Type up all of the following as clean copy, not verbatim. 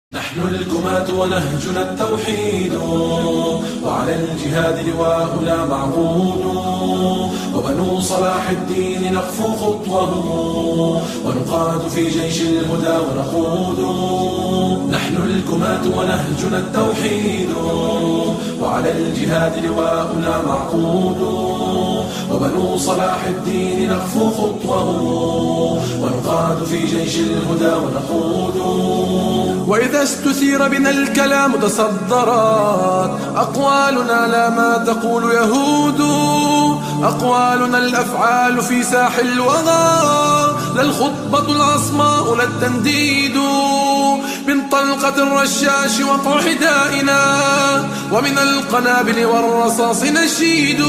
نحن الكماة ونهجنا التوحيد، وعلى الجهاد لواؤنا معقود، وبنو صلاح الدين نخفو خطوه، ونقاد في جيش الهدى ونقود. نحن الكماة ونهجنا التوحيد، وعلى الجهاد لواؤنا معقود، وبنو صلاح الدين نخفو خطوه، ونقاد في جيش الهدى ونقود. وإذا استثير بنا الكلام تصدرت أقوالنا لا ما تقول يهود، أقوالنا الأفعال في ساح الوغى، لا الخطبة العصماء لا التنديد. من طلقة الرشاش وقع حدائنا، ومن القنابل والرصاص نشيد،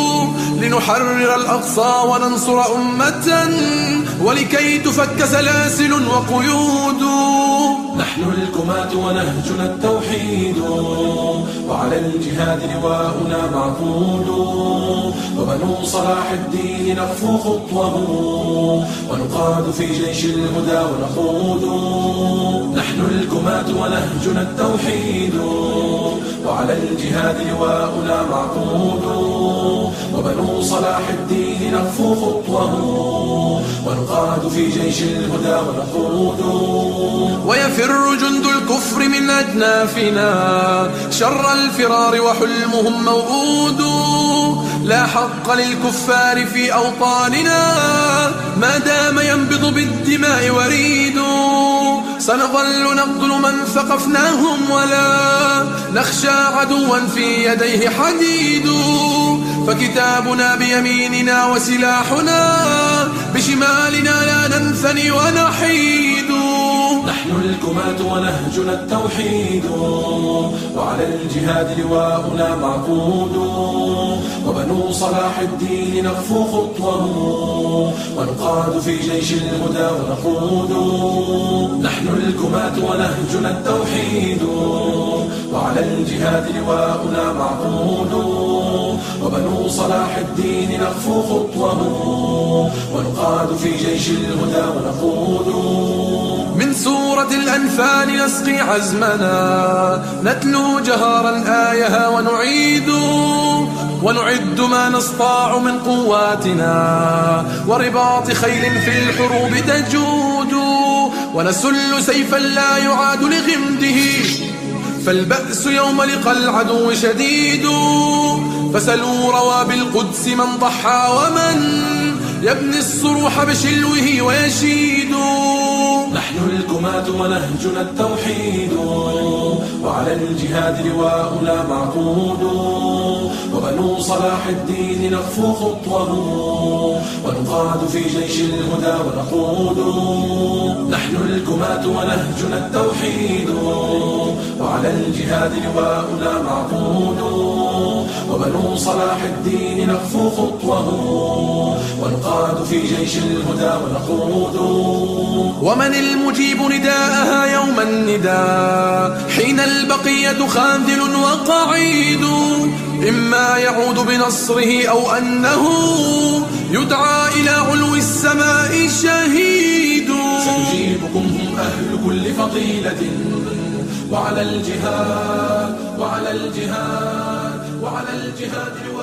لنحرر الأقصى وننصر أمة، ولكي تفك سلاسل وقيود. نحن الكماة ونهجنا التوحيد، وعلى الجهاد لواؤنا معقود، وبنو صلاح الدين نخفو خطوه، ونقاد في جيش الهدى ونقود. نحن الكماة ونهجنا التوحيد، وعلى الجهاد لواؤنا معقود، وبنو صلاح الدين نخفو خطوه، ونقاد في جيش الهدى ونقود. ويفر جند الكفر من أجنافنا شر الفرار وحلمهم موؤود، لا حق للكفار في أوطاننا ما دام ينبض بالدماء وريد. سنظل نقتل من ثقفناهم، ولا نخشى عدوا في يديه حديد، فكتابنا بيميننا وسلاحنا بشمالنا لا ننثني ونحيد. نحن الكماة ونهجنا التوحيد، وعلى الجهاد لواؤنا معقود، وبنو صلاح الدين نخفو خطوه، ونقاد في جيش الهدى ونقود. نحن الكماة ونهجنا التوحيد، وعلى الجهاد لواؤنا معقود، وبنو صلاح الدين نخفو خطوه، ونقاد في جيش الهدى ونقود. من سورة الأنفال نسقي عزمنا، نتلو جهارا آيها ونعيد، ونعد ما نستطاع من قواتنا، ورباط خيل في الحروب تجود، ونسل سيفا لا يعاد لغمده، فالبأس يوم لقى العدو شديد. فسلوا روى القدس من ضحى، ومن يبني الصروح بشلوه ويشيد. نحن الكماة ونهجنا التوحيد، وعلى الجهاد لواؤنا معقود، وبنو صلاح الدين نخفو خطوه، ونقاد في جيش الهدى ونقود. نحن الكماة ونهجنا التوحيد، وعلى الجهاد لواؤنا معقود، وبنو صلاح الدين نخفو خطوه، ونقاد في جيش الهدى ونقود. ومن المجيب نداءها يوم النداء، حين البقية خاذل وقعيد، إما يعود بنصره أو أنه يدعى إلى علو السماء شهيد. سنجيبكم هم أهل كل فضيلة، وعلى الجهاد وعلى الجهاد وعلى الجهاد